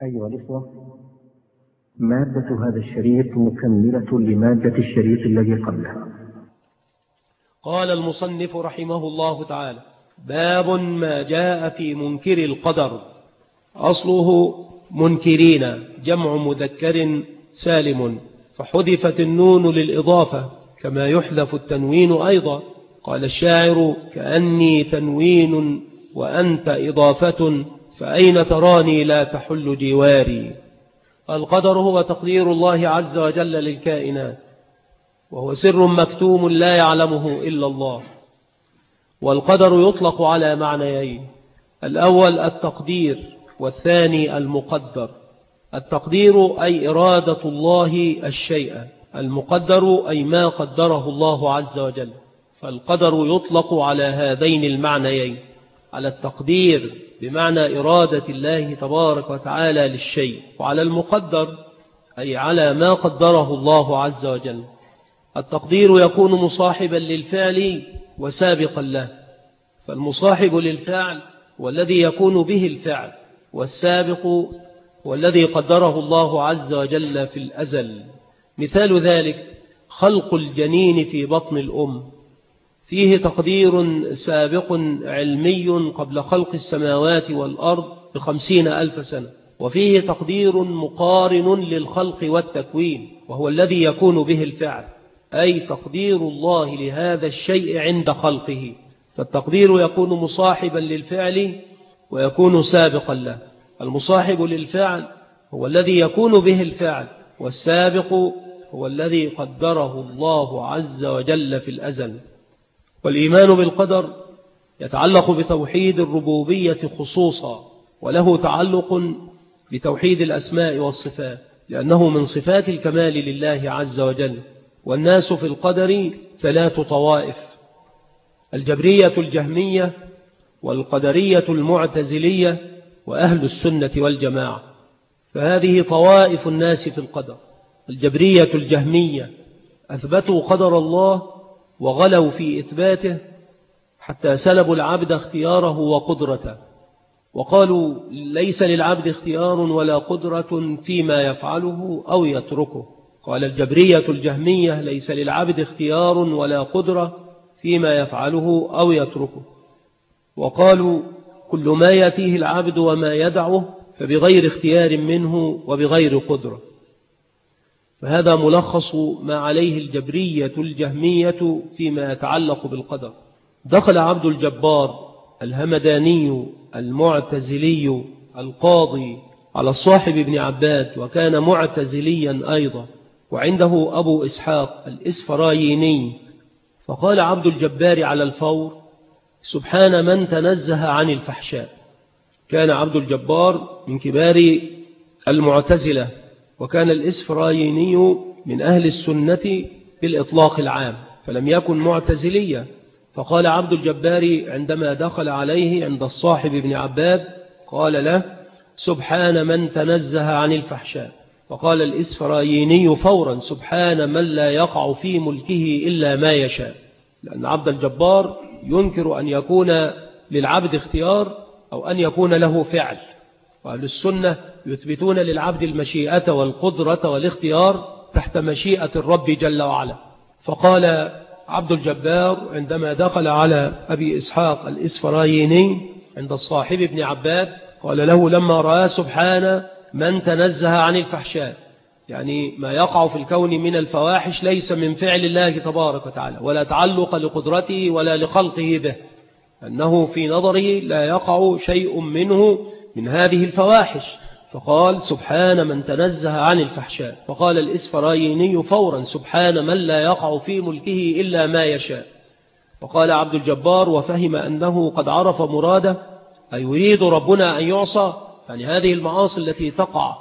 أيها الإخوة، مادة هذا الشريط مكملة لمادة الشريط الذي قبله. قال المصنف رحمه الله تعالى: باب ما جاء في منكر القدر. أصله منكرين، جمع مذكر سالم، فحذفت النون للإضافة كما يحذف التنوين أيضا. قال الشاعر: كأني تنوين وأنت إضافة، فأين تراني لا تحل جواري. القدر هو تقدير الله عز وجل للكائنات، وهو سر مكتوم لا يعلمه إلا الله. والقدر يطلق على معنيين: الأول التقدير، والثاني المقدر. التقدير أي إرادة الله الشيء، المقدر أي ما قدره الله عز وجل. فالقدر يطلق على هذين المعنيين، على التقدير بمعنى إرادة الله تبارك وتعالى للشيء، وعلى المقدر أي على ما قدره الله عز وجل. التقدير يكون مصاحبا للفعل وسابقا له، فالمصاحب للفعل والذي يكون به الفعل، والسابق والذي قدره الله عز وجل في الأزل. مثال ذلك خلق الجنين في بطن الأم، فيه تقدير سابق علمي قبل خلق السماوات والأرض ب50,000 سنة، وفيه تقدير مقارن للخلق والتكوين، وهو الذي يكون به الفعل، أي تقدير الله لهذا الشيء عند خلقه. فالتقدير يكون مصاحبا للفعل ويكون سابقا له. المصاحب للفعل هو الذي يكون به الفعل، والسابق هو الذي قدره الله عز وجل في الأزل. والإيمان بالقدر يتعلق بتوحيد الربوبية خصوصا، وله تعلق بتوحيد الأسماء والصفات، لأنه من صفات الكمال لله عز وجل. والناس في القدر 3 طوائف: الجبرية الجهمية، والقدرية المعتزلية، وأهل السنة والجماعة. فهذه طوائف الناس في القدر. الجبرية الجهمية أثبتوا قدر الله وغلوا في إثباته حتى سلبوا العبد اختياره وقدرته، وقالوا ليس للعبد اختيار ولا قدرة فيما يفعله أو يتركه. قال الجبرية الجهمية: ليس للعبد اختيار ولا قدرة فيما يفعله أو يتركه. وقالوا كل ما يأتيه العبد وما يدعه فبغير اختيار منه وبغير قدرة. فهذا ملخص ما عليه الجبرية الجهمية فيما يتعلق بالقدر. دخل عبد الجبار الهمداني المعتزلي القاضي على الصاحب بن عباد، وكان معتزليا أيضا، وعنده أبو إسحاق الإسفرايني. فقال عبد الجبار على الفور: سبحان من تنزه عن الفحشاء. كان عبد الجبار من كبار المعتزلة، وكان الإسفرايني من أهل السنة بالإطلاق العام، فلم يكن معتزليا. فقال عبد الجبار عندما دخل عليه عند الصاحب بن عباد، قال له: سبحان من تنزه عن الفحشاء. فقال الإسفرايني فورا: سبحان من لا يقع في ملكه إلا ما يشاء. لأن عبد الجبار ينكر أن يكون للعبد اختيار أو أن يكون له فعل، وأهل السنة يثبتون للعبد المشيئة والقدرة والاختيار تحت مشيئة الرب جل وعلا. فقال عبد الجبار عندما دخل على أبي إسحاق الإسفرايني عند الصاحب بن عباد، قال له لما رأى: سبحان من تنزه عن الفحشاء، يعني ما يقع في الكون من الفواحش ليس من فعل الله تبارك وتعالى، ولا تعلق لقدرته ولا لخلقه به، أنه في نظره لا يقع شيء منه من هذه الفواحش. فقال: سبحان من تنزه عن الفحشاء. فقال الإسفرايني فورا: سبحان من لا يقع في ملكه إلا ما يشاء. فقال عبد الجبار وفهم أنه قد عرف مراده: أيريد ربنا أن يعصى؟ يعني هذه المعاصي التي تقع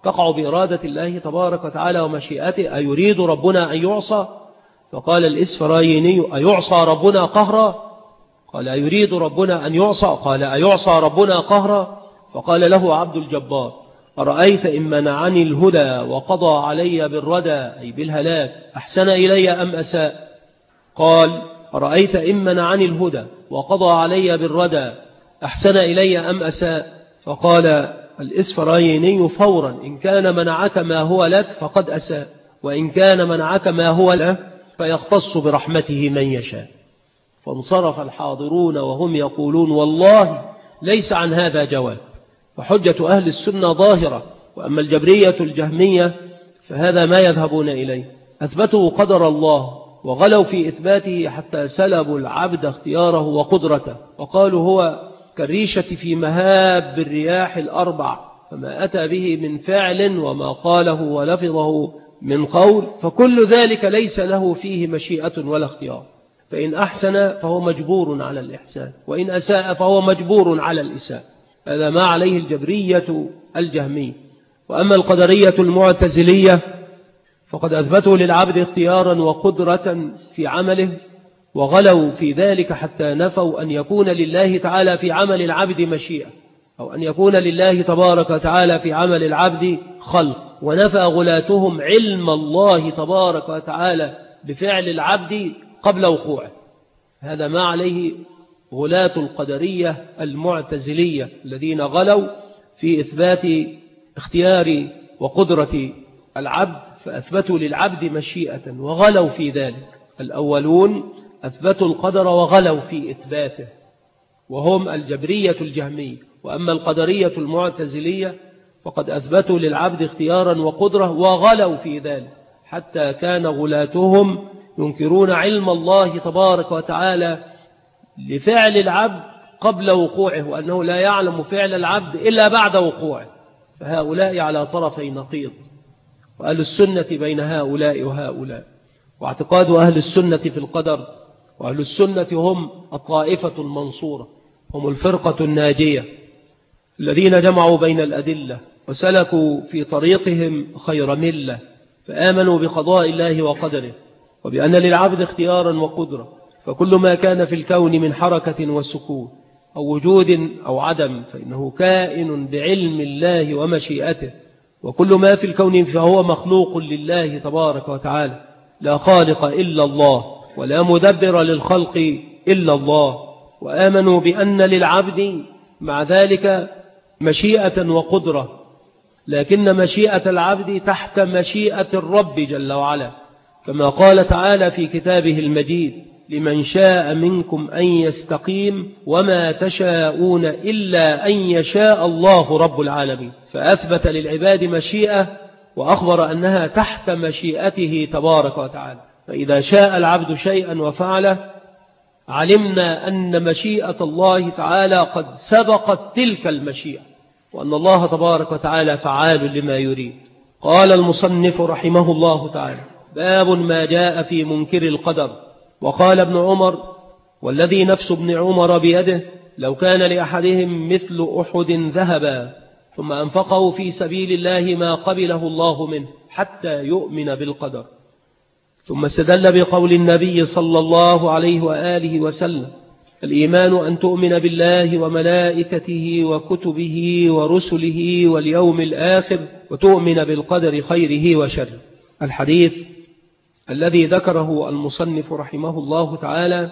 بإرادة الله تبارك وتعالى ومشيئته، أيريد ربنا أن يعصى؟ فقال الإسفرايني: أيعصى ربنا قهرا؟ قال: أيريد ربنا أن يعصى؟ قال: أيعصى ربنا قهرا؟ فقال له عبد الجبار: أرأيت إن منعني الهدى وقضى علي بالردى، أي بالهلاك، أحسن إلي أم أساء؟ قال: أرأيت إن منعني الهدى وقضى علي بالردى، أحسن إلي أم أساء؟ فقال الإسفرايني فورا: إن كان منعك ما هو لك فقد أساء، وإن كان منعك ما هو له فيختص برحمته من يشاء. فانصرف الحاضرون وهم يقولون: والله ليس عن هذا جواب. فحجة أهل السنة ظاهرة. وأما الجبرية الجهمية فهذا ما يذهبون إليه: أثبتوا قدر الله وغلوا في إثباته حتى سلبوا العبد اختياره وقدرته، وقالوا هو كالريشة في مهاب الرياح الأربع، فما أتى به من فعل وما قاله ولفظه من قول فكل ذلك ليس له فيه مشيئة ولا اختيار. فإن أحسن فهو مجبور على الإحسان، وإن أساء فهو مجبور على الإساءة. هذا ما عليه الجبرية الجهمية. وأما القدرية المعتزلية فقد أثبتوا للعبد اختيارا وقدرة في عمله، وغلوا في ذلك حتى نفوا أن يكون لله تعالى في عمل العبد مشيئة، أو أن يكون لله تبارك وتعالى في عمل العبد خلق. ونفى غلاتهم علم الله تبارك وتعالى بفعل العبد قبل وقوعه. هذا ما عليه غلاة القدرية المعتزلية الذين غلوا في إثبات اختيار وقدرة العبد، فأثبتوا للعبد مشيئة وغلوا في ذلك. الأولون أثبتوا القدر وغلوا في إثباته، وهم الجبرية الجهمية. وأما القدرية المعتزلية فقد أثبتوا للعبد اختيارا وقدرة وغلوا في ذلك، حتى كان غلاتهم ينكرون علم الله تبارك وتعالى لفعل العبد قبل وقوعه، وأنه لا يعلم فعل العبد إلا بعد وقوعه. فهؤلاء على طرفي نقيض، وأهل السنة بين هؤلاء وهؤلاء. واعتقاد أهل السنة في القدر، وأهل السنة هم الطائفة المنصورة، هم الفرقة الناجية الذين جمعوا بين الأدلة وسلكوا في طريقهم خير ملة، فآمنوا بقضاء الله وقدره، وبأن للعبد اختيارا وقدرة. فكل ما كان في الكون من حركة وسكون أو وجود أو عدم فإنه كائن بعلم الله ومشيئته، وكل ما في الكون فهو مخلوق لله تبارك وتعالى، لا خالق إلا الله ولا مدبر للخلق إلا الله. وآمنوا بأن للعبد مع ذلك مشيئة وقدرة، لكن مشيئة العبد تحت مشيئة الرب جل وعلا، كما قال تعالى في كتابه المجيد: لمن شاء منكم أن يستقيم وما تشاءون إلا أن يشاء الله رب العالمين. فأثبت للعباد مشيئة وأخبر أنها تحت مشيئته تبارك وتعالى. فإذا شاء العبد شيئا وفعله علمنا أن مشيئة الله تعالى قد سبقت تلك المشيئة، وأن الله تبارك وتعالى فعال لما يريد. قال المصنف رحمه الله تعالى: باب ما جاء في منكر القدر. وقال ابن عمر: والذي نفس ابن عمر بيده لو كان لأحدهم مثل أحد ذهبا ثم أنفقه في سبيل الله ما قبله الله منه حتى يؤمن بالقدر. ثم استدل بقول النبي صلى الله عليه وآله وسلم: الإيمان أن تؤمن بالله وملائكته وكتبه ورسله واليوم الآخر وتؤمن بالقدر خيره وشره. الحديث الذي ذكره المصنف رحمه الله تعالى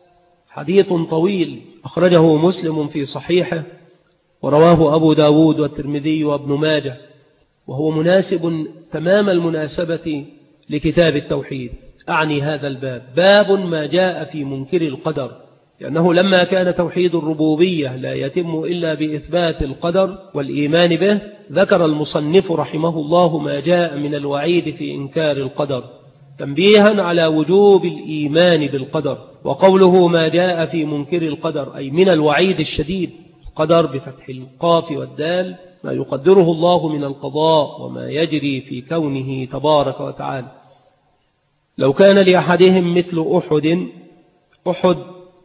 حديث طويل أخرجه مسلم في صحيحه، ورواه أبو داود والترمذي وابن ماجه، وهو مناسب تمام المناسبة لكتاب التوحيد. أعني هذا الباب باب ما جاء في منكر القدر، لأنه لما كان توحيد الربوبية لا يتم إلا بإثبات القدر والإيمان به، ذكر المصنف رحمه الله ما جاء من الوعيد في إنكار القدر تنبيها على وجوب الإيمان بالقدر. وقوله ما جاء في منكر القدر أي من الوعيد الشديد. القدر بفتح القاف والدال ما يقدره الله من القضاء وما يجري في كونه تبارك وتعالى. لو كان لأحدهم مثل أحد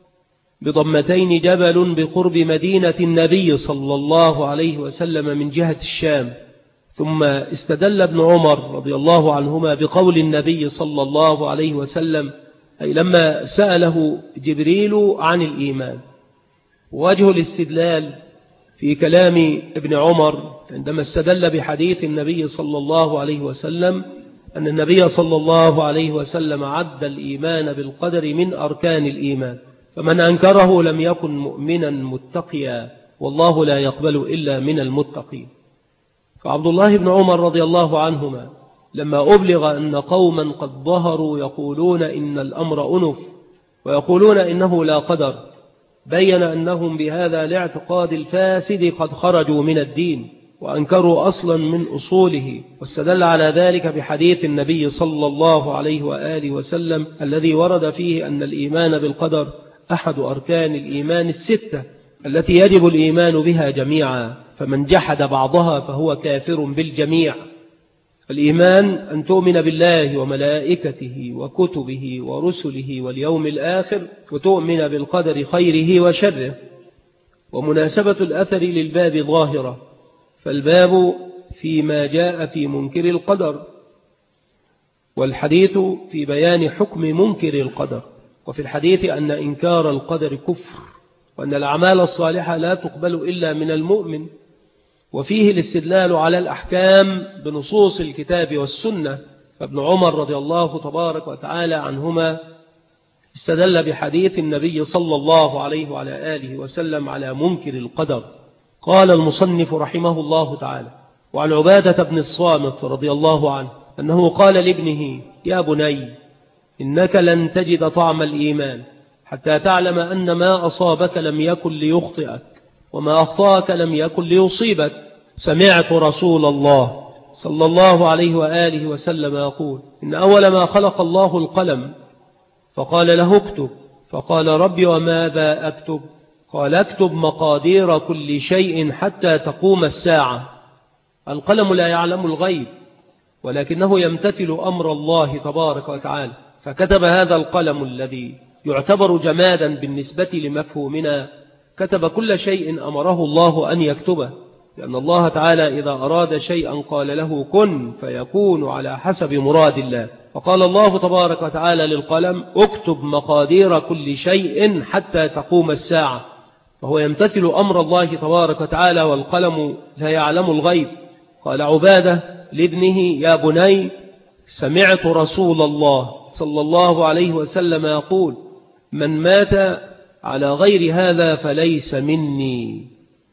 بضمتين جبل بقرب مدينة النبي صلى الله عليه وسلم من جهة الشام. ثم استدل ابن عمر رضي الله عنهما بقول النبي صلى الله عليه وسلم أي لما سأله جبريل عن الإيمان. وجه الاستدلال في كلام ابن عمر عندما استدل بحديث النبي صلى الله عليه وسلم أن النبي صلى الله عليه وسلم عد الإيمان بالقدر من أركان الإيمان، فمن أنكره لم يكن مؤمنا متقيا، والله لا يقبل إلا من المتقين. فعبد الله بن عمر رضي الله عنهما لما أبلغ أن قوما قد ظهروا يقولون إن الأمر أنف ويقولون إنه لا قدر، بين أنهم بهذا الاعتقاد الفاسد قد خرجوا من الدين وأنكروا أصلا من أصوله، واستدل على ذلك بحديث النبي صلى الله عليه وآله وسلم الذي ورد فيه أن الإيمان بالقدر أحد أركان الإيمان الستة التي يجب الإيمان بها جميعا، فمن جحد بعضها فهو كافر بالجميع. الإيمان أن تؤمن بالله وملائكته وكتبه ورسله واليوم الآخر، وتؤمن بالقدر خيره وشره. ومناسبة الأثر للباب ظاهرة، فالباب فيما جاء في منكر القدر، والحديث في بيان حكم منكر القدر. وفي الحديث أن إنكار القدر كفر، وأن الأعمال الصالحة لا تقبل إلا من المؤمن. وفيه الاستدلال على الأحكام بنصوص الكتاب والسنة، فابن عمر رضي الله تبارك وتعالى عنهما استدل بحديث النبي صلى الله عليه وعلى آله وسلم على منكر القدر. قال المصنف رحمه الله تعالى: وعن عبادة بن الصامت رضي الله عنه أنه قال لابنه: يا بني، إنك لن تجد طعم الإيمان حتى تعلم أن ما أصابك لم يكن ليخطئك، وما أخطأك لم يكن ليصيبك. سمعت رسول الله صلى الله عليه وآله وسلم يقول: إن أول ما خلق الله القلم، فقال له اكتب، فقال: ربي وماذا أكتب؟ قال: اكتب مقادير كل شيء حتى تقوم الساعة. القلم لا يعلم الغيب، ولكنه يمتثل أمر الله تبارك وتعالى، فكتب هذا القلم الذي يعتبر جمادا بالنسبة لمفهومنا، كتب كل شيء أمره الله أن يكتبه، لأن الله تعالى إذا أراد شيئا قال له كن فيكون على حسب مراد الله. فقال الله تبارك وتعالى للقلم: اكتب مقادير كل شيء حتى تقوم الساعة، فهو يمتثل أمر الله تبارك وتعالى، والقلم لا يعلم الغيب. قال عبادة لابنه: يا بني، سمعت رسول الله صلى الله عليه وسلم يقول: من مات على غير هذا فليس مني.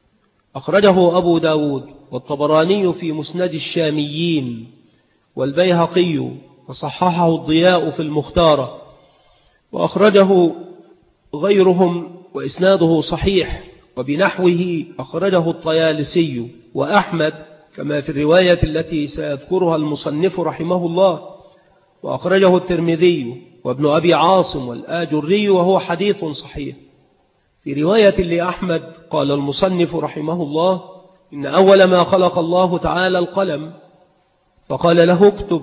أخرجه أبو داود والطبراني في مسند الشاميين، والبيهقي وصححه الضياء في المختارة، وأخرجه غيرهم وإسناده صحيح. وبنحوه أخرجه الطيالسي وأحمد، كما في الرواية التي سيذكرها المصنف رحمه الله، وأخرجه الترمذي وابن أبي عاصم والآجري، وهو حديث صحيح. في رواية لأحمد قال المصنف رحمه الله: إن أول ما خلق الله تعالى القلم، فقال له اكتب،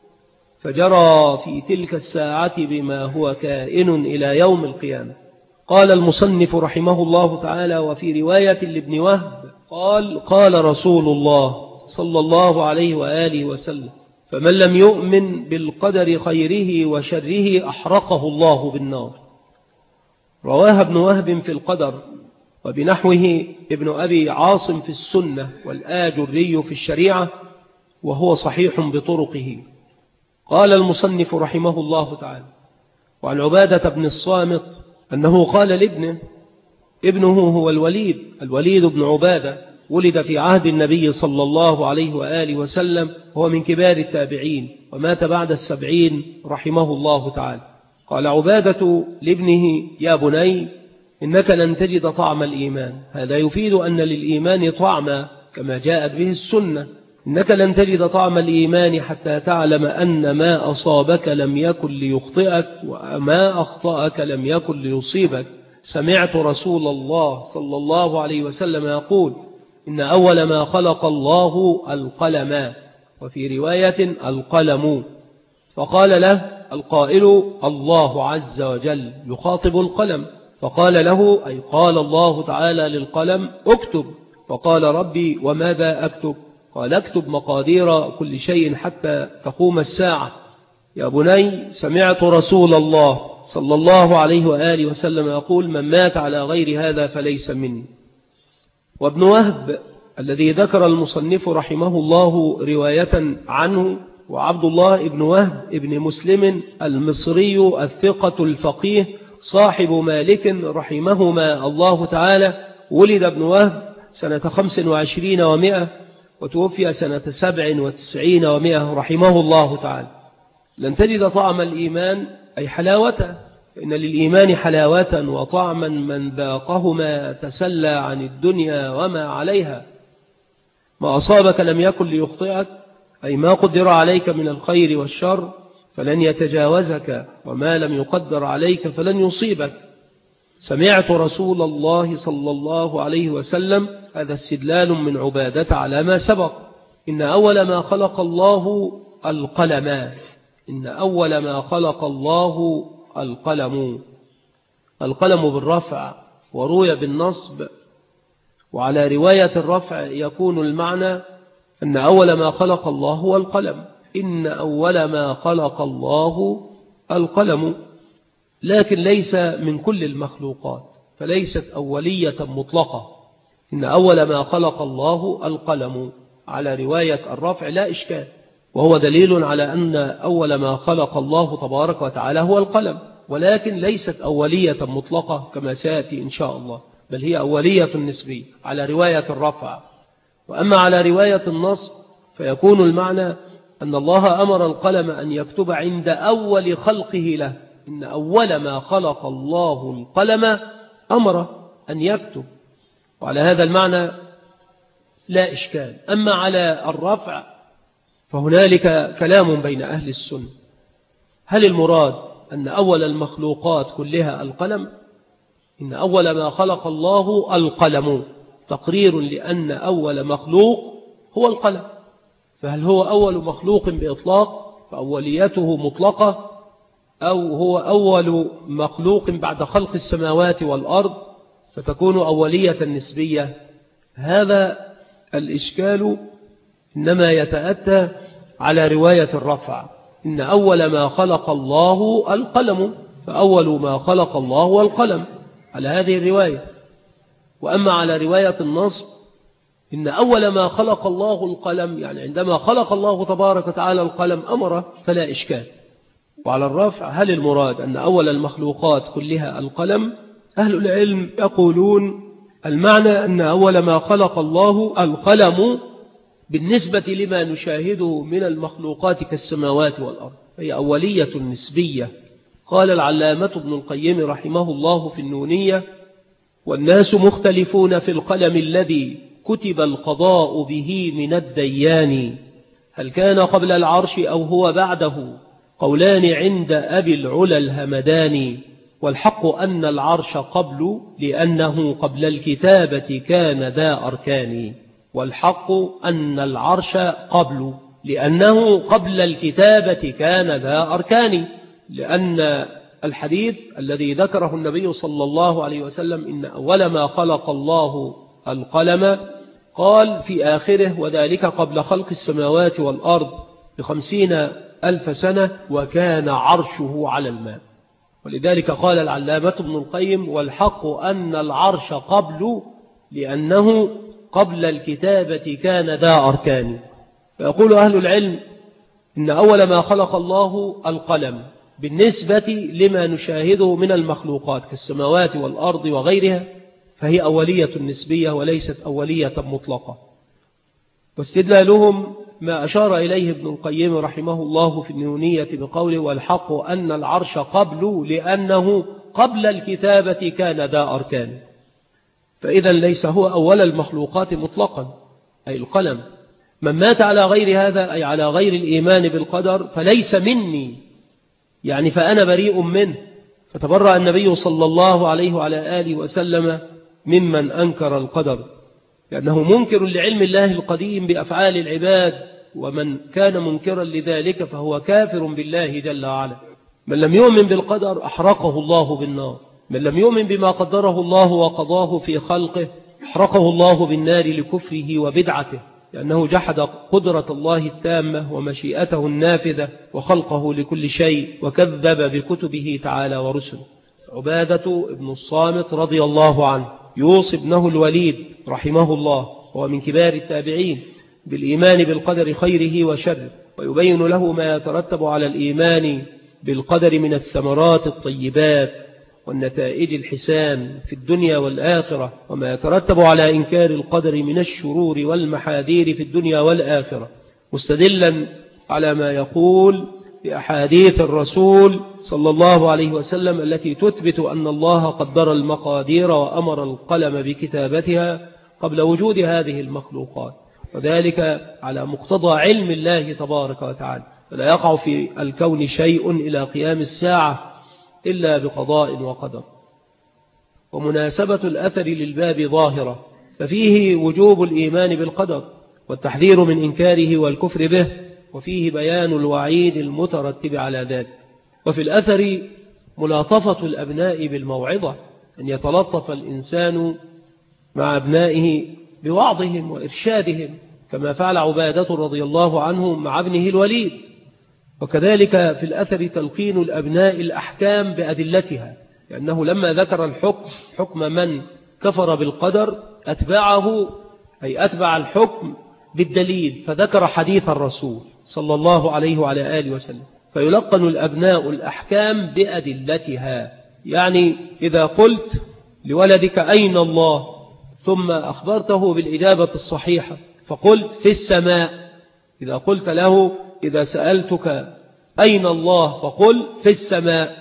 فجرى في تلك الساعة بما هو كائن إلى يوم القيامة. قال المصنف رحمه الله تعالى: وفي رواية لابن وهب قال رسول الله صلى الله عليه وآله وسلم: فمن لم يؤمن بالقدر خيره وشره أحرقه الله بالنار. رواها ابن وهب في القدر، وبنحوه ابن أبي عاصم في السنة، والآجري في الشريعة، وهو صحيح بطرقه. قال المصنف رحمه الله تعالى: وعن عبادة بن الصامت أنه قال لابنه، ابنه هو الوليد بن عبادة، ولد في عهد النبي صلى الله عليه وآله وسلم، هو من كبار التابعين، ومات بعد 70 رحمه الله تعالى. قال عبادة لابنه: يا بني، إنك لن تجد طعم الإيمان. هذا يفيد أن للإيمان طعما كما جاءت به السنة. إنك لن تجد طعم الإيمان حتى تعلم أن ما أصابك لم يكن ليخطئك، وما أخطأك لم يكن ليصيبك. سمعت رسول الله صلى الله عليه وسلم يقول: إن أول ما خلق الله القلم، وفي رواية القلم. فقال له القائل: الله عز وجل يخاطب القلم، فقال له، أي قال الله تعالى للقلم: اكتب. فقال: ربي وماذا أكتب؟ قال: اكتب مقادير كل شيء حتى تقوم الساعة. يا بني، سمعت رسول الله صلى الله عليه وآله وسلم يقول: من مات على غير هذا فليس مني. وابن وهب الذي ذكر المصنف رحمه الله رواية عنه، وعبد الله ابن وهب ابن مسلم المصري الثقة الفقيه صاحب مالك رحمهما الله تعالى، ولد ابن وهب سنة 25 و100، وتوفي سنة 97 و100 رحمه الله تعالى. لن تجد طعم الإيمان أي حلاوته، إن للإيمان حلاوة وطعما من ذاقهما تسلى عن الدنيا وما عليها. ما أصابك لم يكن ليخطئك، أي ما قدر عليك من الخير والشر فلن يتجاوزك، وما لم يقدر عليك فلن يصيبك. سمعت رسول الله صلى الله عليه وسلم، هذا استدلال من عبادة على ما سبق، إن أول ما خلق الله القلم، إن أول ما خلق الله القلم. القلم بالرفع وروي بالنصب، وعلى رواية الرفع يكون المعنى أن أول ما خلق الله هو القلم، إن أول ما خلق الله القلم، لكن ليس من كل المخلوقات، فليست أولية مطلقة. إن أول ما خلق الله القلم على رواية الرفع لا إشكال، وهو دليل على أن أول ما خلق الله تبارك وتعالى هو القلم، ولكن ليست أولية مطلقة كما سيأتي إن شاء الله، بل هي أولية نسبية على رواية الرفع. وأما على رواية النصب فيكون المعنى أن الله أمر القلم أن يكتب عند أول خلقه له، إن أول ما خلق الله القلم أمر أن يكتب، وعلى هذا المعنى لا إشكال. أما على الرفع فهنالك كلام بين أهل السنة، هل المراد أن أول المخلوقات كلها القلم؟ إن أول ما خلق الله القلم تقرير لأن أول مخلوق هو القلم، فهل هو أول مخلوق بإطلاق فأوليته مطلقة، أو هو أول مخلوق بعد خلق السماوات والأرض فتكون أولية نسبية؟ هذا الإشكال إنما يتأتى على رواية الرفع، إن أول ما خلق الله القلم، فأول ما خلق الله هو القلم على هذه الرواية. وأما على رواية النصب إن أول ما خلق الله القلم، يعني عندما خلق الله تبارك وتعالى القلم أمره فلا إشكال. وعلى الرفع هل المراد أن أول المخلوقات كلها القلم؟ أهل العلم يقولون المعنى أن أول ما خلق الله القلم بالنسبة لما نشاهده من المخلوقات كالسماوات والأرض، هي أولية نسبية. قال العلامة ابن القيم رحمه الله في النونية: والناس مختلفون في القلم الذي كتب القضاء به من الديان، هل كان قبل العرش أو هو بعده؟ قولان عند أبي العلا الهمدان، والحق أن العرش قبل لأنه قبل الكتابة كان ذا أركان. والحق أن العرش قبل لأنه قبل الكتابة كان ذا أركان، لأن الحديث الذي ذكره النبي صلى الله عليه وسلم إن أول ما خلق الله القلم قال في آخره: وذلك قبل خلق السماوات والأرض ب50,000 سنة وكان عرشه على الماء. ولذلك قال العلامة ابن القيم: والحق أن العرش قبل لأنه قبل الكتابة كان ذا أركان. فيقول أهل العلم إن أول ما خلق الله القلم بالنسبة لما نشاهده من المخلوقات كالسماوات والأرض وغيرها فهي أولية نسبية وليست أولية مطلقة. واستدلالهم ما أشار إليه ابن القيم رحمه الله في النونية بقوله: والحق أن العرش قبل لأنه قبل الكتابة كان ذا أركان. فإذا ليس هو أول المخلوقات مطلقا أي القلم. من مات على غير هذا أي على غير الإيمان بالقدر فليس مني، يعني فأنا بريء منه. فتبرأ النبي صلى الله عليه وعلى آله وسلم ممن أنكر القدر، لأنه منكر لعلم الله القديم بأفعال العباد، ومن كان منكرا لذلك فهو كافر بالله جل وعلا. من لم يؤمن بالقدر أحرقه الله بالنار، من لم يؤمن بما قدره الله وقضاه في خلقه أحرقه الله بالنار لكفره وبدعته، لأنه جحد قدرة الله التامة ومشيئته النافذة وخلقه لكل شيء، وكذب بكتبه تعالى ورسله. عبادة بن الصامت رضي الله عنه يوصي ابنه الوليد رحمه الله، هو من كبار التابعين، بالإيمان بالقدر خيره وشره، ويبين له ما يترتب على الإيمان بالقدر من الثمرات الطيبات، والنتائج الحسان في الدنيا والآخرة، وما يترتب على إنكار القدر من الشرور والمحاذير في الدنيا والآخرة، مستدلا على ما يقول بأحاديث الرسول صلى الله عليه وسلم التي تثبت أن الله قدر المقادير وأمر القلم بكتابتها قبل وجود هذه المخلوقات، وذلك على مقتضى علم الله تبارك وتعالى، فلا يقع في الكون شيء إلى قيام الساعة إلا بقضاء وقدر. ومناسبة الأثر للباب ظاهرة، ففيه وجوب الإيمان بالقدر والتحذير من إنكاره والكفر به، وفيه بيان الوعيد المترتب على ذلك. وفي الأثر ملاطفة الأبناء بالموعظة، أن يتلطف الإنسان مع أبنائه بوعظهم وإرشادهم، كما فعل عبادة رضي الله عنه مع ابنه الوليد. وكذلك في الأثر تلقين الأبناء الأحكام بأدلتها، لأنه لما ذكر حكم من كفر بالقدر أتبع الحكم بالدليل، فذكر حديث الرسول صلى الله عليه وعلى آله وسلم، فيلقن الأبناء الأحكام بأدلتها. يعني إذا قلت لولدك أين الله، ثم أخبرته بالإجابة الصحيحة فقلت في السماء، إذا قلت له إذا سألتك أين الله فقل في السماء،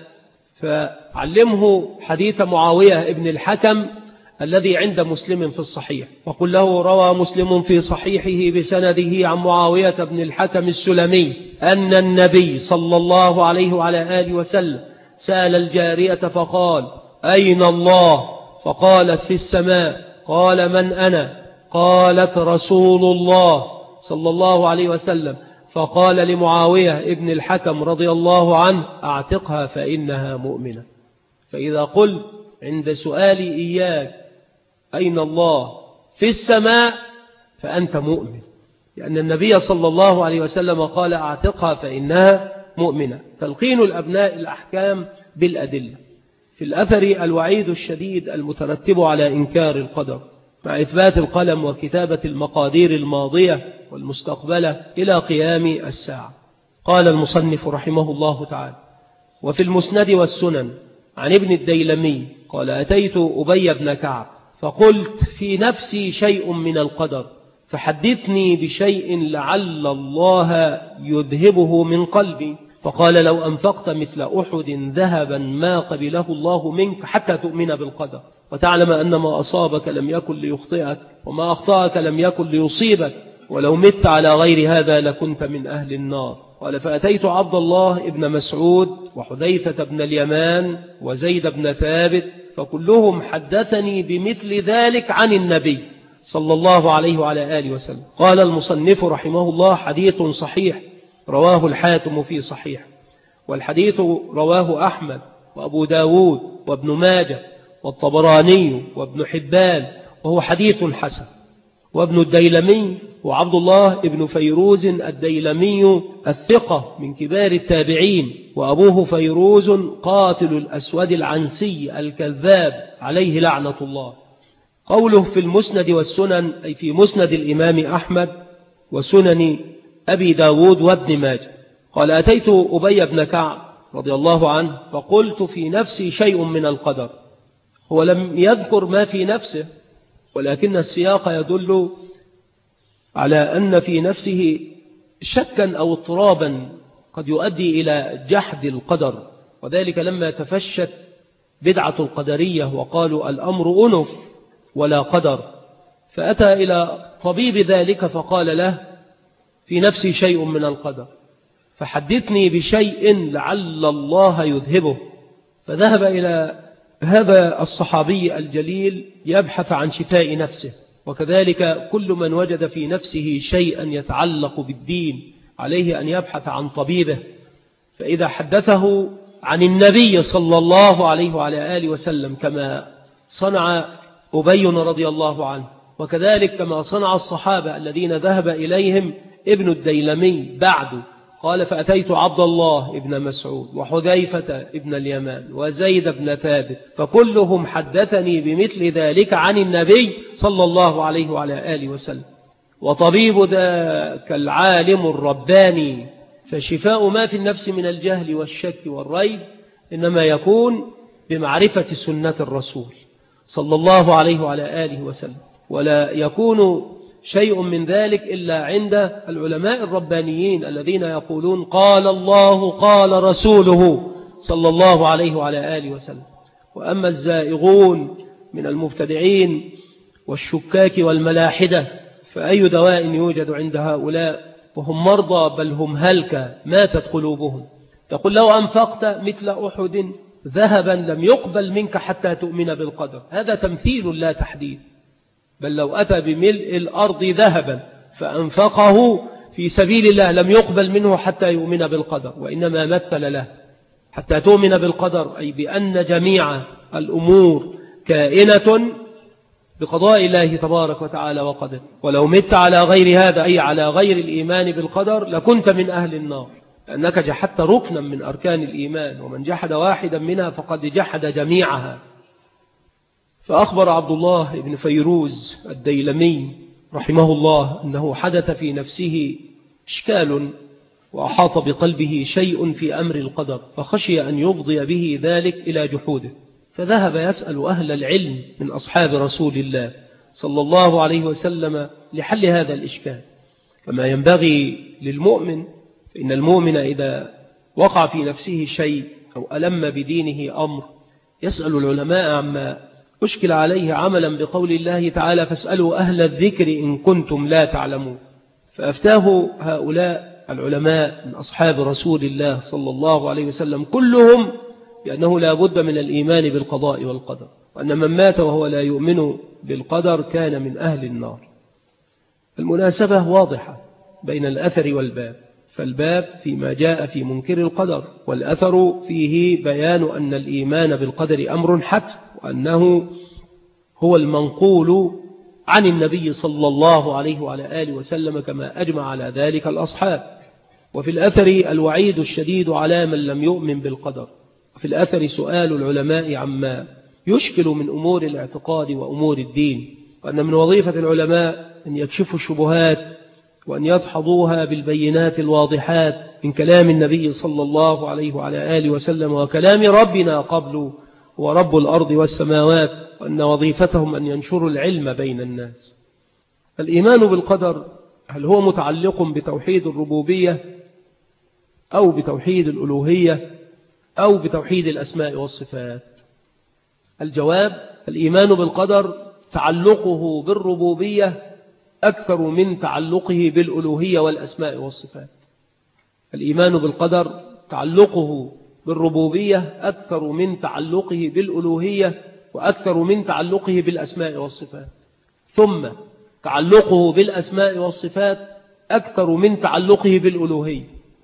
فعلمه حديث معاوية ابن الحكم الذي عند مسلم في الصحيح، وقل له روى مسلم في صحيحه بسنده عن معاوية بن الحكم السلمي أن النبي صلى الله عليه وعلى آله وسلم سأل الجارية فقال أين الله، فقالت في السماء، قال من أنا، قالت رسول الله صلى الله عليه وسلم، فقال لمعاوية ابن الحكم رضي الله عنه أعتقها فإنها مؤمنة. فإذا قلت عند سؤالي إياك أين الله في السماء فأنت مؤمن، لأن النبي صلى الله عليه وسلم قال أعتقها فإنها مؤمنة. تلقين الأبناء الأحكام بالأدلة. في الأثر الوعيد الشديد المترتب على إنكار القدر، مع إثبات القلم وكتابة المقادير الماضية والمستقبلة إلى قيام الساعة. قال المصنف رحمه الله تعالى: وفي المسند والسنن عن ابن الديلمي قال: أتيت أبي بن كعب فقلت في نفسي شيء من القدر، فحدثني بشيء لعل الله يذهبه من قلبي. فقال: لو أنفقت مثل أحد ذهبا ما قبله الله منك حتى تؤمن بالقدر، وتعلم أن ما أصابك لم يكن ليخطئك، وما أخطأك لم يكن ليصيبك، ولو مت على غير هذا لكنت من أهل النار. قال: فأتيت عبد الله ابن مسعود وحذيفة بن اليمان وزيد بن ثابت، فكلهم حدثني بمثل ذلك عن النبي صلى الله عليه وعلى آله وسلم. قال المصنف رحمه الله: حديث صحيح رواه الحاكم في صحيح، والحديث رواه أحمد وأبو داود وابن ماجه والطبراني وابن حبان، وهو حديث حسن. وابن الديلمي وعبد الله ابن فيروز الديلمي الثقة من كبار التابعين، وأبوه فيروز قاتل الأسود العنسي الكذاب عليه لعنة الله. قوله في المسند والسنن أي في مسند الإمام أحمد وسنن أبي داود وابن ماجه. قال: أتيت أبي بن كعب رضي الله عنه فقلت في نفسي شيء من القدر. هو لم يذكر ما في نفسه، ولكن السياق يدل على أن في نفسه شكا أو اضطرابا قد يؤدي إلى جحد القدر، وذلك لما تفشت بدعة القدرية وقالوا الأمر أنف ولا قدر، فأتى إلى طبيب ذلك فقال له: في نفسي شيء من القدر، فحدثني بشيء لعل الله يذهبه. فذهب إلى هذا الصحابي الجليل يبحث عن شفاء نفسه. وكذلك كل من وجد في نفسه شيئا يتعلق بالدين عليه أن يبحث عن طبيبه، فإذا حدثه عن النبي صلى الله عليه وعلى آله وسلم كما صنع أبي رضي الله عنه، وكذلك كما صنع الصحابة الذين ذهب إليهم ابن الديلمي بعده. قال: فأتيت عبد الله ابن مسعود وحذيفة ابن اليمان وزيد بن ثابت، فكلهم حدثني بمثل ذلك عن النبي صلى الله عليه وعلى آله وسلم. وطبيب ذاك العالم الرباني، فشفاء ما في النفس من الجهل والشك والريب إنما يكون بمعرفة سنة الرسول صلى الله عليه وعلى آله وسلم، ولا يكون شيء من ذلك إلا عند العلماء الربانيين الذين يقولون قال الله قال رسوله صلى الله عليه وعلى آله وسلم. وأما الزائغون من المبتدعين والشكاك والملاحدة فأي دواء يوجد عند هؤلاء وهم مرضى بل هم هلكة ماتت قلوبهم. تقول لو أنفقت مثل أحد ذهبا لم يقبل منك حتى تؤمن بالقدر، هذا تمثيل لا تحديد. بل لو أتى بملء الأرض ذهبا فأنفقه في سبيل الله لم يقبل منه حتى يؤمن بالقدر، وإنما مثل له حتى تؤمن بالقدر، أي بأن جميع الأمور كائنة بقضاء الله تبارك وتعالى وقدر. ولو مت على غير هذا أي على غير الإيمان بالقدر لكنت من أهل النار، لأنك جحدت ركنا من أركان الإيمان، ومن جحد واحدا منها فقد جحد جميعها. فأخبر عبد الله بن فيروز الديلمي رحمه الله أنه حدث في نفسه إشكال وأحاط بقلبه شيء في أمر القدر، فخشي أن يفضي به ذلك إلى جحوده، فذهب يسأل أهل العلم من أصحاب رسول الله صلى الله عليه وسلم لحل هذا الإشكال، كما ينبغي للمؤمن. فإن المؤمن إذا وقع في نفسه شيء أو ألم بدينه أمر يسأل العلماء عما أشكل عليه، عملا بقول الله تعالى فاسألوا أهل الذكر إن كنتم لا تعلمون. فأفتاه هؤلاء العلماء من أصحاب رسول الله صلى الله عليه وسلم كلهم بأنه لا بد من الإيمان بالقضاء والقدر، وأن من مات وهو لا يؤمن بالقدر كان من أهل النار. المناسبة واضحة بين الأثر والباب، فالباب فيما جاء في منكر القدر، والأثر فيه بيان أن الإيمان بالقدر أمر حتم، وأنه هو المنقول عن النبي صلى الله عليه وعلى آله وسلم كما أجمع على ذلك الأصحاب. وفي الأثر الوعيد الشديد على من لم يؤمن بالقدر. وفي الأثر سؤال العلماء عما يشكل من أمور الاعتقاد وأمور الدين، وأن من وظيفة العلماء أن يكشفوا الشبهات وأن يدحضوها بالبينات الواضحات من كلام النبي صلى الله عليه وعلى آله وسلم وكلام ربنا قبله هو رب الأرض والسماوات، وأن وظيفتهم أن ينشروا العلم بين الناس. الإيمان بالقدر هل هو متعلق بتوحيد الربوبية أو بتوحيد الألوهية أو بتوحيد الأسماء والصفات؟ الجواب الإيمان بالقدر تعلقه بالربوبية أكثر من تعلقه بالألوهية والأسماء والصفات. الإيمان بالقدر تعلقه بالربوبية أكثر من تعلقه بالألوهية وأكثر من تعلقه بالأسماء والصفات، ثم تعلقه بالأسماء والصفات أكثر من تعلقه بالألوهية،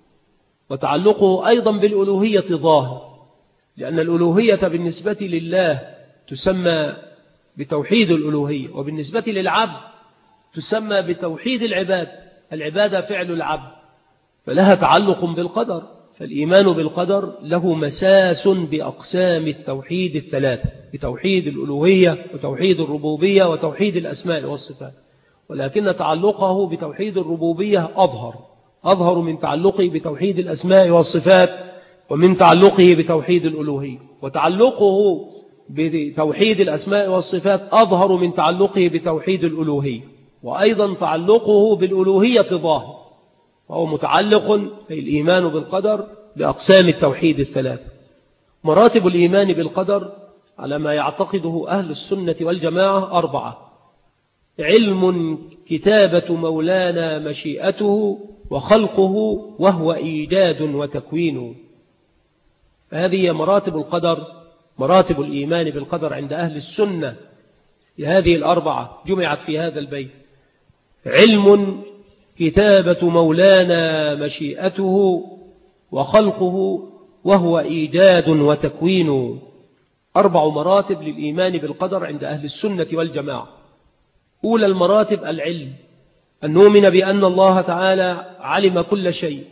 وتعلقه أيضا بالألوهية ظاهر، لأن الألوهية بالنسبة لله تسمى بتوحيد الألوهية، وبالنسبة للعبد تسمى بتوحيد العباد. العبادة فعل العبد، فلها تعلق بالقدر. فالإيمان بالقدر له مساس بأقسام التوحيد الثلاثة، بتوحيد الألوهية وتوحيد الربوبية وتوحيد الأسماء والصفات، ولكن تعلقه بتوحيد الربوبية أظهر من تعلقه بتوحيد الأسماء والصفات ومن تعلقه بتوحيد الألوهية، وتعلقه بتوحيد الأسماء والصفات أظهر من تعلقه بتوحيد الألوهية، وأيضا تعلقه بالألوهية ظاهر، وهو متعلق أي الإيمان بالقدر بأقسام التوحيد الثلاثة. مراتب الإيمان بالقدر على ما يعتقده أهل السنة والجماعة 4: علم كتابة مولانا مشيئته وخلقه وهو إيجاد وتكوين. هذه مراتب القدر، مراتب الإيمان بالقدر عند أهل السنة. هذه 4 جمعت في هذا البيت: علم كتابة مولانا مشيئته وخلقه وهو إيجاد وتكوين. 4 مراتب للإيمان بالقدر عند أهل السنة والجماعة. أولى المراتب العلم، أن نؤمن بأن الله تعالى علم كل شيء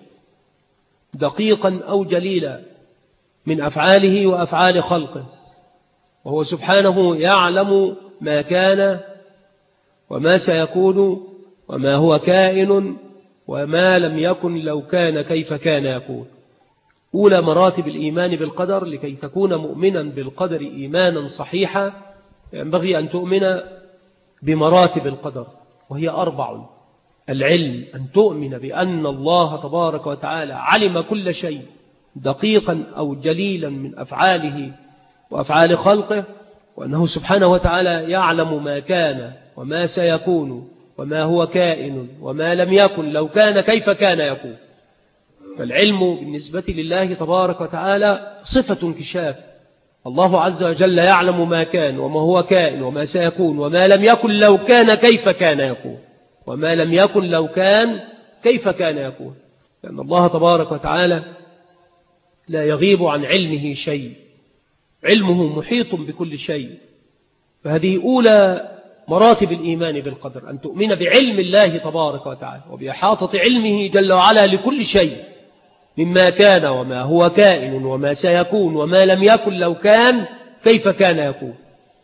دقيقا أو جليلا من أفعاله وأفعال خلقه، وهو سبحانه يعلم ما كان وما سيكون وما هو كائن وما لم يكن لو كان كيف كان يكون. أولى مراتب الإيمان بالقدر لكي تكون مؤمنا بالقدر إيمانا صحيحا ينبغي أن تؤمن بمراتب القدر، وهي 4. العلم، أن تؤمن بأن الله تبارك وتعالى علم كل شيء دقيقا أو جليلا من أفعاله وأفعال خلقه، وأنه سبحانه وتعالى يعلم ما كان وما سيكون وما هو كائن وما لم يكن لو كان كيف كان يكون. فالعلم بالنسبة لله تبارك وتعالى صفة انكشاف. الله عز وجل يعلم ما كان وما هو كائن وما سيكون وما لم يكن لو كان كيف كان يكون، وما لم يكن لو كان كيف كان يكون، لأن الله تبارك وتعالى لا يغيب عن علمه شيء، علمه محيط بكل شيء. فهذه أولى مراتب الإيمان بالقدر، أن تؤمن بعلم الله تبارك وتعالى وبإحاطة علمه جل وعلا لكل شيء مما كان وما هو كائن وما سيكون وما لم يكن لو كان كيف كان يكون.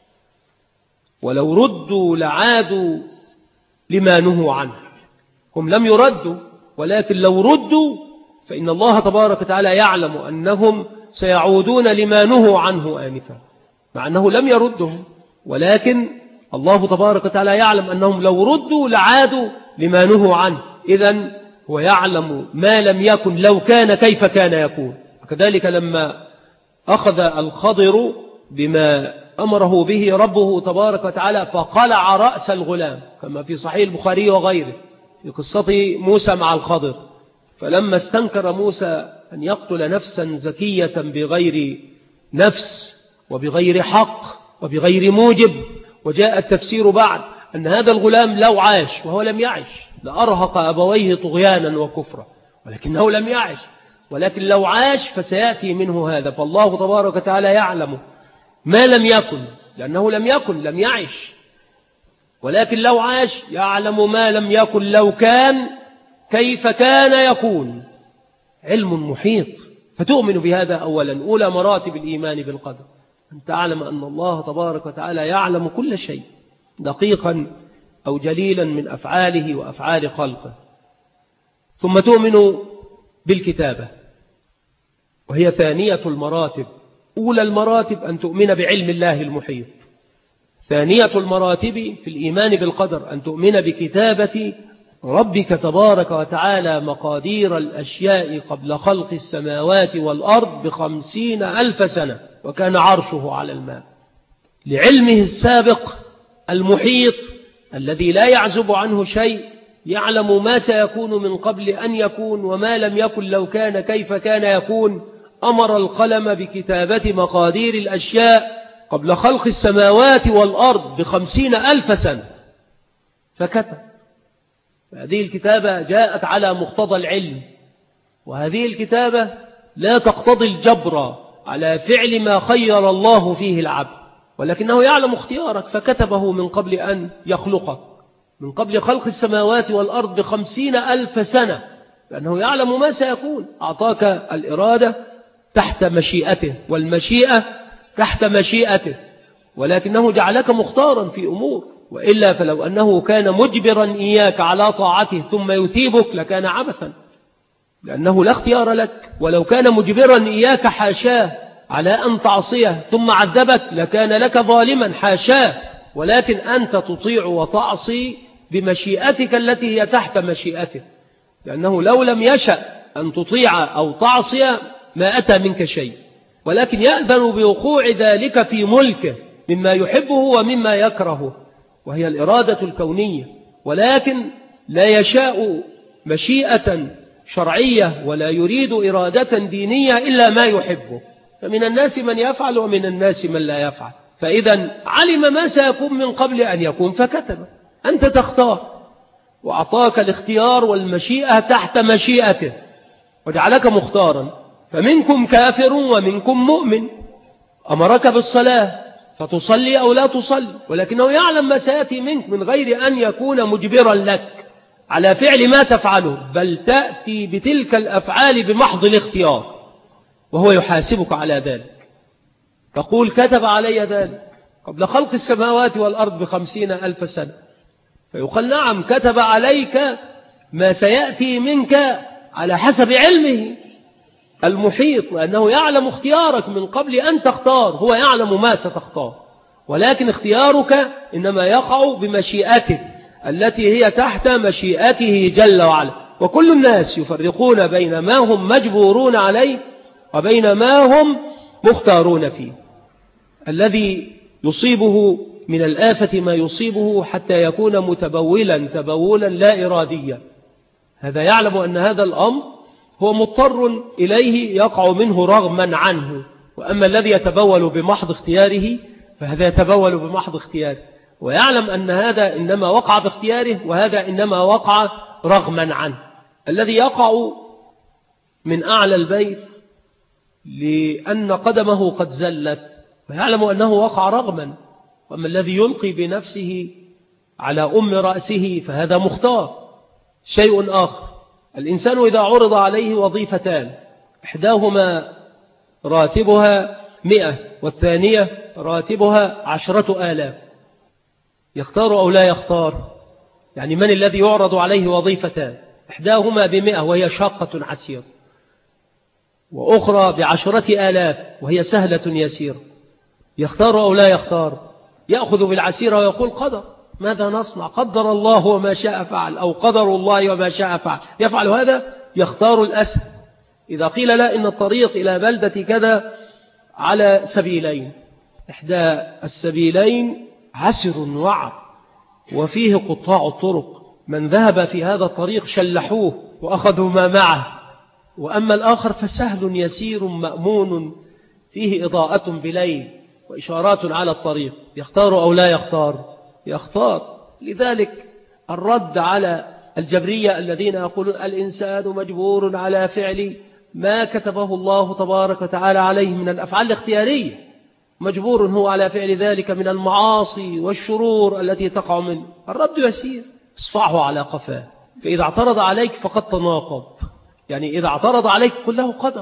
ولو ردوا لعادوا لما نهوا عنه. هم لم يردوا، ولكن لو ردوا فإن الله تبارك وتعالى يعلم أنهم سيعودون لما نهوا عنه آنفا، مع أنه لم يردهم، ولكن الله تبارك وتعالى يعلم أنهم لو ردوا لعادوا لما نهوا عنه. إذن هو يعلم ما لم يكن لو كان كيف كان يكون. وكذلك لما أخذ الخضر بما أمره به ربه تبارك وتعالى فقلع رأس الغلام، كما في صحيح البخاري وغيره في قصة موسى مع الخضر، فلما استنكر موسى أن يقتل نفسا زكية بغير نفس وبغير حق وبغير موجب، وجاء التفسير بعد أن هذا الغلام لو عاش وهو لم يعش لأرهق أبويه طغيانا وكفرا، ولكنه لم يعش، ولكن لو عاش فسيأتي منه هذا. فالله تبارك وتعالى يعلم ما لم يكن، لأنه لم يكن، لم يعش، ولكن لو عاش يعلم ما لم يكن لو كان كيف كان يكون. علم محيط. فتؤمن بهذا أولا، أولى مراتب الإيمان بالقدر، أن تعلم أن الله تبارك وتعالى يعلم كل شيء دقيقا أو جليلا من أفعاله وأفعال خلقه. ثم تؤمن بالكتابة، وهي ثانية المراتب. أولى المراتب أن تؤمن بعلم الله المحيط، ثانية المراتب في الإيمان بالقدر أن تؤمن بكتابة ربك تبارك وتعالى مقادير الأشياء قبل خلق السماوات والأرض 50,000 سنة، وكان عرشه على الماء، لعلمه السابق المحيط الذي لا يعزب عنه شيء، يعلم ما سيكون من قبل أن يكون وما لم يكن لو كان كيف كان يكون. أمر القلم بكتابة مقادير الأشياء قبل خلق السماوات والأرض 50,000 سنة، فكتب. هذه الكتابة جاءت على مقتضى العلم، وهذه الكتابة لا تقتضي الجبر على فعل ما خير الله فيه العبد، ولكنه يعلم اختيارك فكتبه من قبل أن يخلقك، من قبل خلق السماوات والأرض 50,000 سنة، لأنه يعلم ما سيكون. أعطاك الإرادة تحت مشيئته، والمشيئة تحت مشيئته، ولكنه جعلك مختارا في أمور، وإلا فلو أنه كان مجبرا إياك على طاعته ثم يثيبك لكان عبثا، لأنه لا اختيار لك. ولو كان مجبرا إياك حاشاه على أن تعصيه ثم عذبك لكان لك ظالما حاشاه، ولكن أنت تطيع وتعصي بمشيئتك التي هي تحت مشيئته، لأنه لو لم يشأ أن تطيع أو تعصي ما أتى منك شيء، ولكن يأذن بوقوع ذلك في ملكه مما يحبه ومما يكرهه، وهي الإرادة الكونية، ولكن لا يشاء مشيئة شرعية ولا يريد إرادة دينية إلا ما يحبه. فمن الناس من يفعل ومن الناس من لا يفعل. فإذا علم ما سيكون من قبل أن يكون فكتب. أنت تختار، وأعطاك الاختيار والمشيئة تحت مشيئته، وجعلك مختارا. فمنكم كافر ومنكم مؤمن، أمرك بالصلاة فتصلي أو لا تصلي، ولكنه يعلم ما سيأتي منك من غير أن يكون مجبرا لك على فعل ما تفعله، بل تأتي بتلك الأفعال بمحض الاختيار، وهو يحاسبك على ذلك. تقول كتب علي ذلك قبل خلق السماوات والأرض 50,000 سنة، فيقال نعم كتب عليك ما سيأتي منك على حسب علمه، المحيط، لأنه يعلم اختيارك من قبل أن تختار، هو يعلم ما ستختار، ولكن اختيارك إنما يقع بمشيئته التي هي تحت مشيئته جل وعلا. وكل الناس يفرقون بين ما هم مجبورون عليه وبين ما هم مختارون فيه. الذي يصيبه من الآفة ما يصيبه حتى يكون متبولا تبولا لا إراديا، هذا يعلم أن هذا الأمر هو مضطر إليه يقع منه رغما عنه. وأما الذي يتبول بمحض اختياره فهذا يتبول بمحض اختياره، ويعلم أن هذا إنما وقع باختياره وهذا إنما وقع رغما عنه. الذي يقع من أعلى البيت لأن قدمه قد زلت ويعلم أنه وقع رغما، وأما الذي يلقي بنفسه على أم رأسه فهذا مختار. شيء آخر، الإنسان إذا عرض عليه وظيفتان، إحداهما راتبها 100 والثانية راتبها 10,000، يختار أو لا يختار؟ يعني من الذي يعرض عليه وظيفتان، إحداهما ب100 وهي شاقة عسيرة، وأخرى ب10,000 وهي سهلة يسيرة، يختار أو لا يختار؟ يأخذ بالعسيرة ويقول قدر، ماذا نصنع، قدر الله وما شاء فعل، أو قدر الله وما شاء فعل، يفعل هذا، يختار الأسهل. إذا قيل لا إن الطريق إلى بلدة كذا على سبيلين، إحدى السبيلين عسر وعر وفيه قطاع الطرق، من ذهب في هذا الطريق شلحوه وأخذوا ما معه، وأما الآخر فسهل يسير مأمون فيه إضاءة بليل وإشارات على الطريق، يختار أو لا يختار؟ يختار. لذلك الرد على الجبرية الذين يقولون الإنسان مجبور على فعل ما كتبه الله تبارك وتعالى عليه من الأفعال الاختيارية، مجبور هو على فعل ذلك من المعاصي والشرور التي تقع منه، الرد يسير، اصفعه على قفاه. فإذا اعترض عليك فقد تناقض، يعني إذا اعترض عليك قل له قدر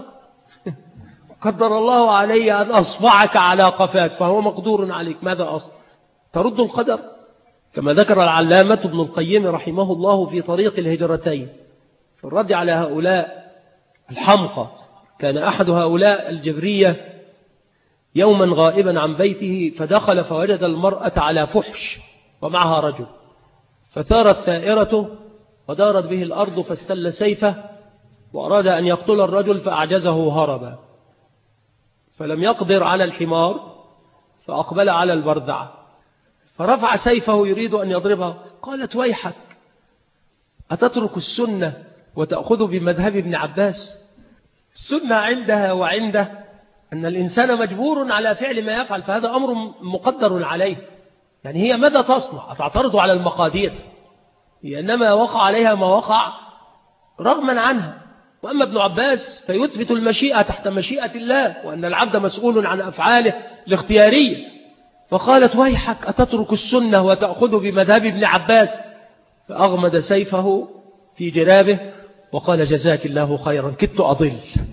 قدر الله علي أن أصفعك على قفاك فهو مقدور عليك، ماذا أصل؟ ترد القدر. كما ذكر العلامة ابن القيم رحمه الله في طريق الهجرتين في الرد على هؤلاء الحمقى، كان أحد هؤلاء الجبرية يوما غائبا عن بيته فدخل فوجد المرأة على فحش ومعها رجل، فثارت ثائرته ودارت به الأرض فاستل سيفه وأراد أن يقتل الرجل فأعجزه هربا، فلم يقدر على الحمار فأقبل على البردعة فرفع سيفه يريد أن يضربها، قالت ويحك أتترك السنة وتأخذ بمذهب ابن عباس؟ السنة عندها وعنده أن الإنسان مجبور على فعل ما يفعل، فهذا أمر مقدر عليه. يعني هي ماذا تصنع؟ أتعترض على المقادير؟ هي إنما وقع عليها ما وقع رغما عنها. وأما ابن عباس فيثبت المشيئة تحت مشيئة الله، وأن العبد مسؤول عن أفعاله الاختيارية، فقالت ويحك أتترك السنة وتأخذ بمذهب ابن عباس؟ فأغمد سيفه في جرابه وقال جزاك الله خيرا كدت أضل.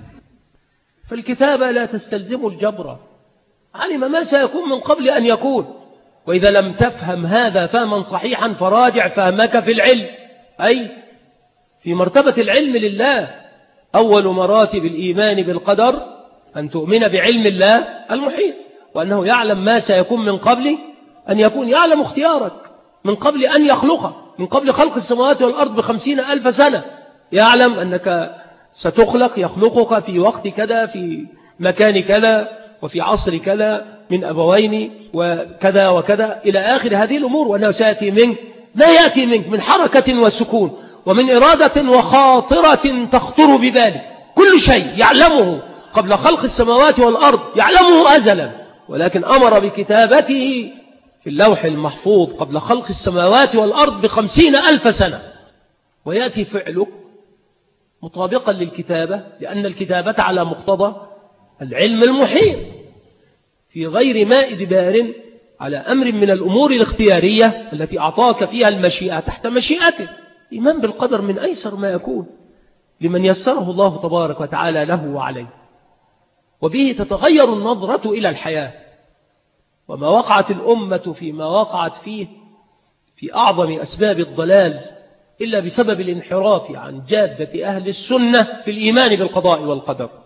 فالكتابة لا تستلزم الجبر، علم ما سيكون من قبل أن يكون. وإذا لم تفهم هذا فهما صحيحا فراجع فهمك في العلم، أي في مرتبة العلم لله. أول مراتب الإيمان بالقدر أن تؤمن بعلم الله المحيط، وأنه يعلم ما سيكون من قبل أن يكون، يعلم اختيارك من قبل أن يخلقك، من قبل خلق السماوات والأرض 50,000 سنة، يعلم أنك ستخلق، يخلقك في وقت كذا في مكان كذا وفي عصر كذا من أبوين وكذا وكذا إلى آخر هذه الأمور، وأنه سيأتي منك لا يأتي منك من حركة وسكون ومن إرادة وخاطرة تخطر ببالك، كل شيء يعلمه قبل خلق السماوات والأرض، يعلمه أزلا، ولكن أمر بكتابته في اللوح المحفوظ قبل خلق السماوات والأرض 50,000 سنة، ويأتي فعلك مطابقا للكتابة، لأن الكتابة على مقتضى العلم المحيط في غير ما إجبار على أمر من الأمور الاختيارية التي أعطاك فيها المشيئة تحت مشيئته. إيمان بالقدر من أيسر ما يكون لمن يسره الله تبارك وتعالى له وعليه، وبه تتغير النظرة إلى الحياة. وما وقعت الأمة فيما وقعت فيه في أعظم أسباب الضلال إلا بسبب الانحراف عن جادة أهل السنة في الإيمان بالقضاء والقدر.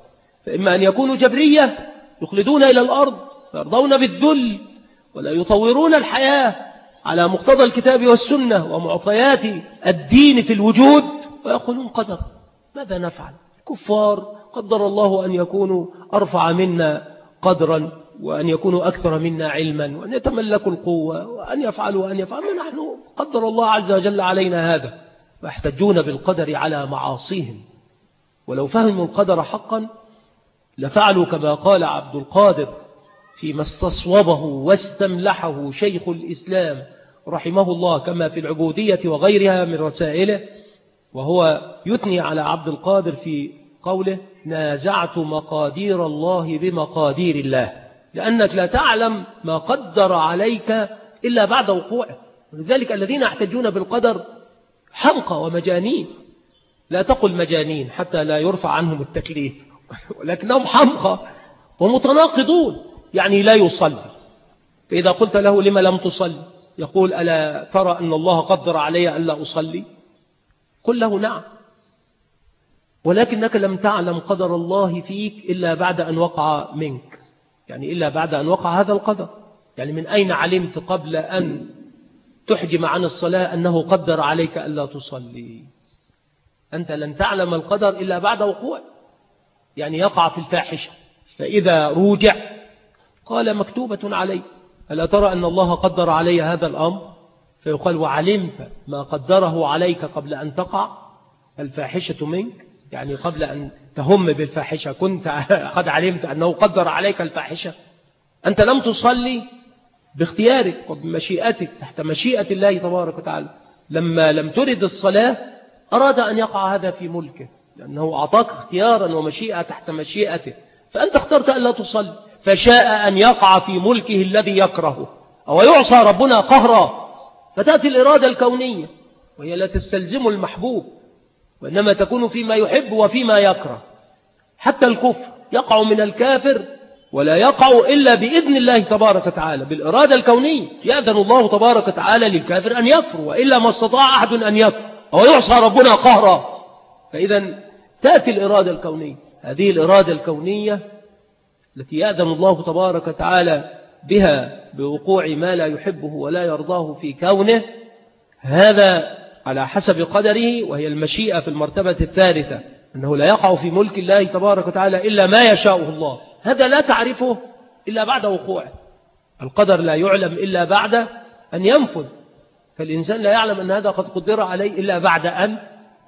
فإما أن يكونوا جبرية يخلدون إلى الأرض يرضون بالذل ولا يطورون الحياة على مقتضى الكتاب والسنة ومعطيات الدين في الوجود ويقولون قدر. ماذا نفعل؟ كفار قدر الله أن يكونوا أرفع منا قدرا وأن يكونوا أكثر منا علما وأن يتملكوا القوة وأن يفعلوا وأن يفعلوا. نحن قدر الله عز وجل علينا هذا، ويحتجون بالقدر على معاصيهم. ولو فهموا القدر حقا لفعلوا كما قال عبد القادر فيما استصوبه واستملحه شيخ الإسلام رحمه الله كما في العبودية وغيرها من رسائله، وهو يثني على عبد القادر في قوله: نازعت مقادير الله بمقادير الله، لأنك لا تعلم ما قدر عليك إلا بعد وقوعه. ولذلك الذين يحتجون بالقدر حمقى ومجانين. لا تقل مجانين حتى لا يرفع عنهم التكليف، ولكنهم حمقى ومتناقضون. يعني لا يصلي، فإذا قلت له لما لم تصلي يقول: ألا ترى أن الله قدر علي ألا أصلي؟ قل له: نعم، ولكنك لم تعلم قدر الله فيك إلا بعد أن وقع منك، يعني إلا بعد أن وقع هذا القدر. يعني من أين علمت قبل أن تحجم عن الصلاة أنه قدر عليك ألا تصلي؟ أنت لن تعلم القدر إلا بعد وقوع. يعني يقع في الفاحشة، فإذا روجع قال: مكتوبة علي، ألا ترى أن الله قدر علي هذا الأمر؟ فيقال: وعلمت ما قدره عليك قبل أن تقع الفاحشة منك؟ يعني قبل أن تهم بالفاحشة كنت قد علمت أنه قدر عليك الفاحشة. أنت لم تصلي باختيارك وبمشيئتك تحت مشيئة الله تبارك وتعالى. لما لم ترد الصلاة أراد أن يقع هذا في ملكه، لأنه أعطاك اختيارا ومشيئة تحت مشيئته، فأنت اخترت أن لا تصلي، فشاء أن يقع في ملكه الذي يكرهه. أو يعصى ربنا قهرا، فتأتي الإرادة الكونية وهي لا تستلزم المحبوب، وإنما تكون فيما يحب وفيما يكره. حتى الكفر يقع من الكافر ولا يقع إلا بإذن الله تبارك وتعالى، بالإرادة الكونية. يأذن الله تبارك وتعالى للكافر أن يكفر، وإلا ما استطاع أحد أن يكفر. أو يعصى ربنا قهرا. فإذا تأتي الإرادة الكونية. هذه الإرادة الكونية التي يأذن الله تبارك وتعالى بها بوقوع ما لا يحبه ولا يرضاه في كونه، هذا على حسب قدره، وهي المشيئة في المرتبة الثالثة، أنه لا يقع في ملك الله تبارك وتعالى إلا ما يشاءه الله. هذا لا تعرفه إلا بعد وقوعه. القدر لا يعلم إلا بعد أن ينفذ، فالإنسان لا يعلم أن هذا قد قدر عليه إلا بعد أن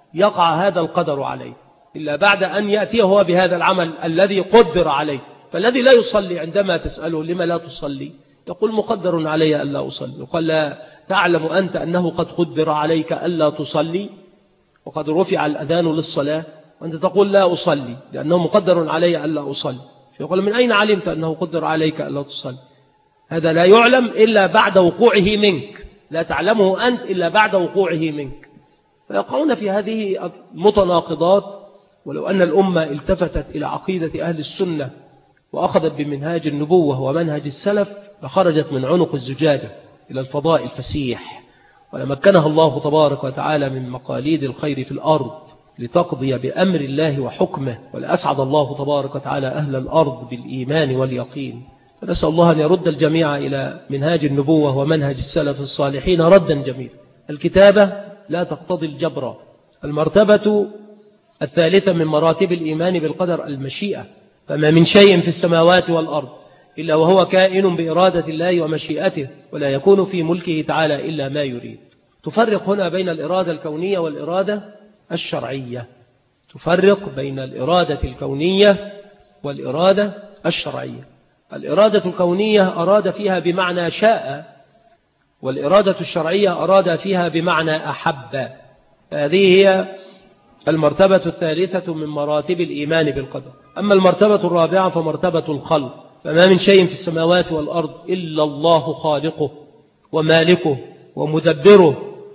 يقع هذا القدر عليه، إلا بعد أن يأتيه هو بهذا العمل الذي قدر عليه. فالذي لا يصلي عندما تسأله لما لا تصلي يقول: مقدر علي ألا أصلي. وقال: لا تعلم أنت أنه قد قدر عليك ألا تصلي وقد رفع الأذان للصلاة، وأنت تقول: لا أصلي لأنه مقدر علي ألا أصلي. فيقول: من أين علمت أنه قدر عليك ألا تصلي؟ هذا لا يعلم إلا بعد وقوعه منك، لا تعلمه أنت إلا بعد وقوعه منك. فيقعون في هذه المتناقضات. ولو أن الأمة التفتت إلى عقيدة أهل السنة وأخذت بمنهاج النبوة ومنهج السلف لخرجت من عنق الزجاجة إلى الفضاء الفسيح، ولمكنها الله تبارك وتعالى من مقاليد الخير في الأرض لتقضي بأمر الله وحكمه، ولأسعد الله تبارك وتعالى أهل الأرض بالإيمان واليقين. فنسأل الله أن يرد الجميع إلى منهاج النبوة ومنهج السلف الصالحين ردا جميلا. الكتابة لا تقتضي الجبر. المرتبة الثالثة من مراتب الإيمان بالقدر المشيئة. فما من شيء في السماوات والأرض إلا وهو كائن بإرادة الله ومشيئته، ولا يكون في ملكه تعالى إلا ما يريد. تفرق هنا بين الإرادة الكونية والإرادة الشرعية. تفرق بين الإرادة الكونية والإرادة الشرعية. الإرادة الكونية أراد فيها بمعنى شاء، والإرادة الشرعية أراد فيها بمعنى أحب. هذه هي المرتبة الثالثة من مراتب الإيمان بالقدر. أما المرتبة الرابعة فمرتبة الخلق. فما من شيء في السماوات والأرض إلا الله خالقه ومالكه ومدبره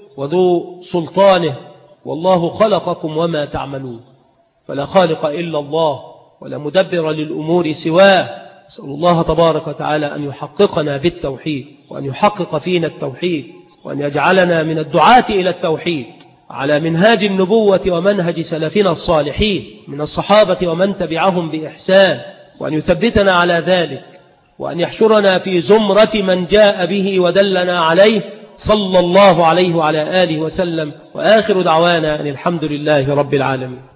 وذو سلطانه، والله خلقكم وما تعملون. فلا خالق إلا الله ولا مدبر للأمور سواه. أسأل الله تبارك وتعالى أن يحققنا بالتوحيد، وأن يحقق فينا التوحيد، وأن يجعلنا من الدعاة إلى التوحيد على منهاج النبوة ومنهج سلفنا الصالحين من الصحابة ومن تبعهم بإحسان، وأن يثبتنا على ذلك، وأن يحشرنا في زمرة من جاء به ودلنا عليه صلى الله عليه وعلى آله وسلم. وآخر دعوانا أن الحمد لله رب العالمين.